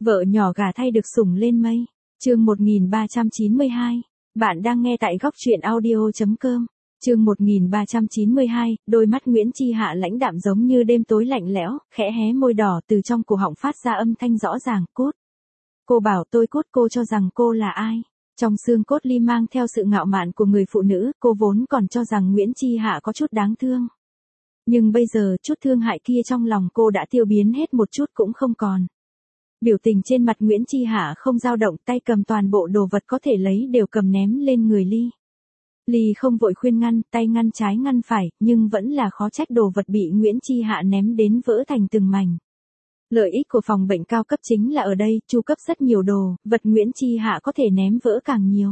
Vợ nhỏ gả thay được sủng lên mây. Chương 1392. Bạn đang nghe tại góc truyện audio.com. Chương 1392, đôi mắt Nguyễn Chi Hạ lãnh đạm giống như đêm tối lạnh lẽo, khẽ hé môi đỏ từ trong cổ họng phát ra âm thanh rõ ràng, Cốt. Cô bảo tôi Cốt, cô cho rằng cô là ai? Trong xương cốt Ly mang theo sự ngạo mạn của người phụ nữ, cô vốn còn cho rằng Nguyễn Chi Hạ có chút đáng thương. Nhưng bây giờ chút thương hại kia trong lòng cô đã tiêu biến hết một chút cũng không còn. Biểu tình trên mặt Nguyễn Chi Hạ không dao động, tay cầm toàn bộ đồ vật có thể lấy đều cầm ném lên người Ly. Ly không vội khuyên ngăn, tay ngăn trái ngăn phải, nhưng vẫn là khó trách đồ vật bị Nguyễn Chi Hạ ném đến vỡ thành từng mảnh. Lợi ích của phòng bệnh cao cấp chính là ở đây, chu cấp rất nhiều đồ, vật Nguyễn Chi Hạ có thể ném vỡ càng nhiều.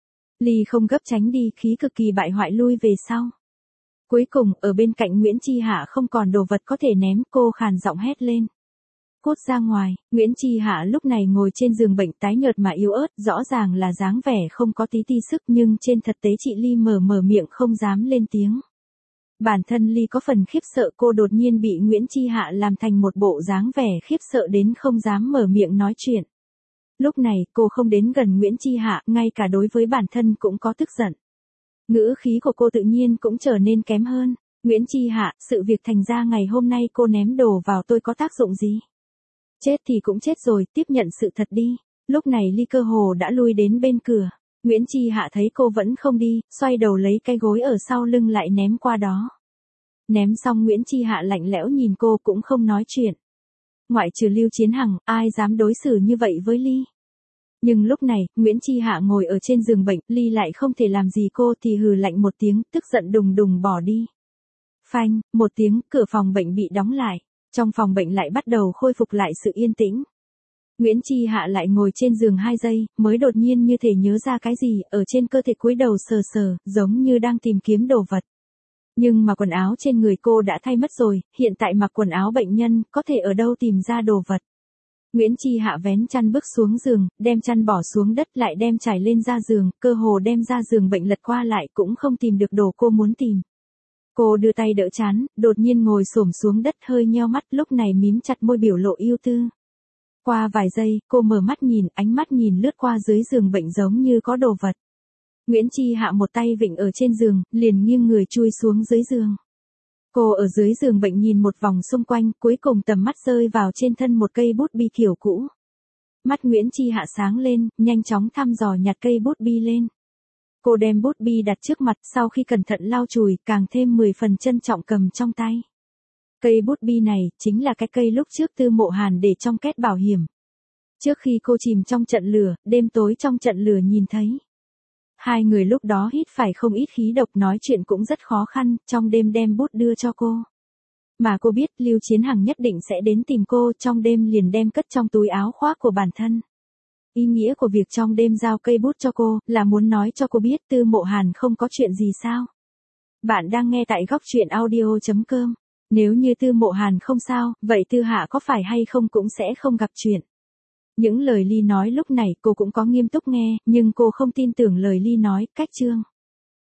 Ly không gấp tránh đi, khí cực kỳ bại hoại lui về sau. Cuối cùng, ở bên cạnh Nguyễn Chi Hạ không còn đồ vật có thể ném, cô khàn giọng hét lên. Cốt ra ngoài. Nguyễn Chi Hạ lúc này ngồi trên giường bệnh tái nhợt mà yếu ớt, rõ ràng là dáng vẻ không có tí ti sức, nhưng trên thực tế chị Ly mở miệng không dám lên tiếng. Bản thân Ly có phần khiếp sợ, cô đột nhiên bị Nguyễn Chi Hạ làm thành một bộ dáng vẻ khiếp sợ đến không dám mở miệng nói chuyện. Lúc này cô không đến gần Nguyễn Chi Hạ, ngay cả đối với bản thân cũng có tức giận. Ngữ khí của cô tự nhiên cũng trở nên kém hơn. Nguyễn Chi Hạ, sự việc thành ra ngày hôm nay cô ném đồ vào tôi có tác dụng gì? Chết thì cũng chết rồi, tiếp nhận sự thật đi. Lúc này Ly cơ hồ đã lui đến bên cửa. Nguyễn Chi Hạ thấy cô vẫn không đi, xoay đầu lấy cái gối ở sau lưng lại ném qua đó. Ném xong Nguyễn Chi Hạ lạnh lẽo nhìn cô cũng không nói chuyện. Ngoại trừ Lưu Chiến Hằng, ai dám đối xử như vậy với Ly? Nhưng lúc này, Nguyễn Chi Hạ ngồi ở trên giường bệnh, Ly lại không thể làm gì cô thì hừ lạnh một tiếng, tức giận đùng đùng bỏ đi. Phanh, một tiếng, cửa phòng bệnh bị đóng lại. Trong phòng bệnh lại bắt đầu khôi phục lại sự yên tĩnh. Nguyễn Chi Hạ lại ngồi trên giường 2 giây, mới đột nhiên như thể nhớ ra cái gì, ở trên cơ thể cúi đầu sờ sờ, giống như đang tìm kiếm đồ vật. Nhưng mà quần áo trên người cô đã thay mất rồi, hiện tại mặc quần áo bệnh nhân, có thể ở đâu tìm ra đồ vật. Nguyễn Chi Hạ vén chăn bước xuống giường, đem chăn bỏ xuống đất lại đem trải lên ra giường, cơ hồ đem ra giường bệnh lật qua lại cũng không tìm được đồ cô muốn tìm. Cô đưa tay đỡ trán, đột nhiên ngồi xổm xuống đất hơi nheo mắt, lúc này mím chặt môi biểu lộ ưu tư. Qua vài giây, cô mở mắt nhìn, ánh mắt nhìn lướt qua dưới giường bệnh giống như có đồ vật. Nguyễn Chi Hạ một tay vịn ở trên giường, liền nghiêng người chui xuống dưới giường. Cô ở dưới giường bệnh nhìn một vòng xung quanh, cuối cùng tầm mắt rơi vào trên thân một cây bút bi kiểu cũ. Mắt Nguyễn Chi Hạ sáng lên, nhanh chóng thăm dò nhặt cây bút bi lên. Cô đem bút bi đặt trước mặt, sau khi cẩn thận lau chùi, càng thêm 10 phần trân trọng cầm trong tay. Cây bút bi này, chính là cái cây lúc trước Tư Mộ Hàn để trong két bảo hiểm. Trước khi cô chìm trong trận lửa, đêm tối trong trận lửa nhìn thấy. Hai người lúc đó hít phải không ít khí độc, nói chuyện cũng rất khó khăn, trong đêm đem bút đưa cho cô. Mà cô biết Lưu Chiến Hằng nhất định sẽ đến tìm cô, trong đêm liền đem cất trong túi áo khoác của bản thân. Ý nghĩa của việc trong đêm giao cây bút cho cô, là muốn nói cho cô biết Tư Mộ Hàn không có chuyện gì sao. Bạn đang nghe tại góc truyện audio.com. Nếu như Tư Mộ Hàn không sao, vậy Tư Hạ có phải hay không cũng sẽ không gặp chuyện. Những lời Ly nói lúc này cô cũng có nghiêm túc nghe, nhưng cô không tin tưởng lời Ly nói, cách chương.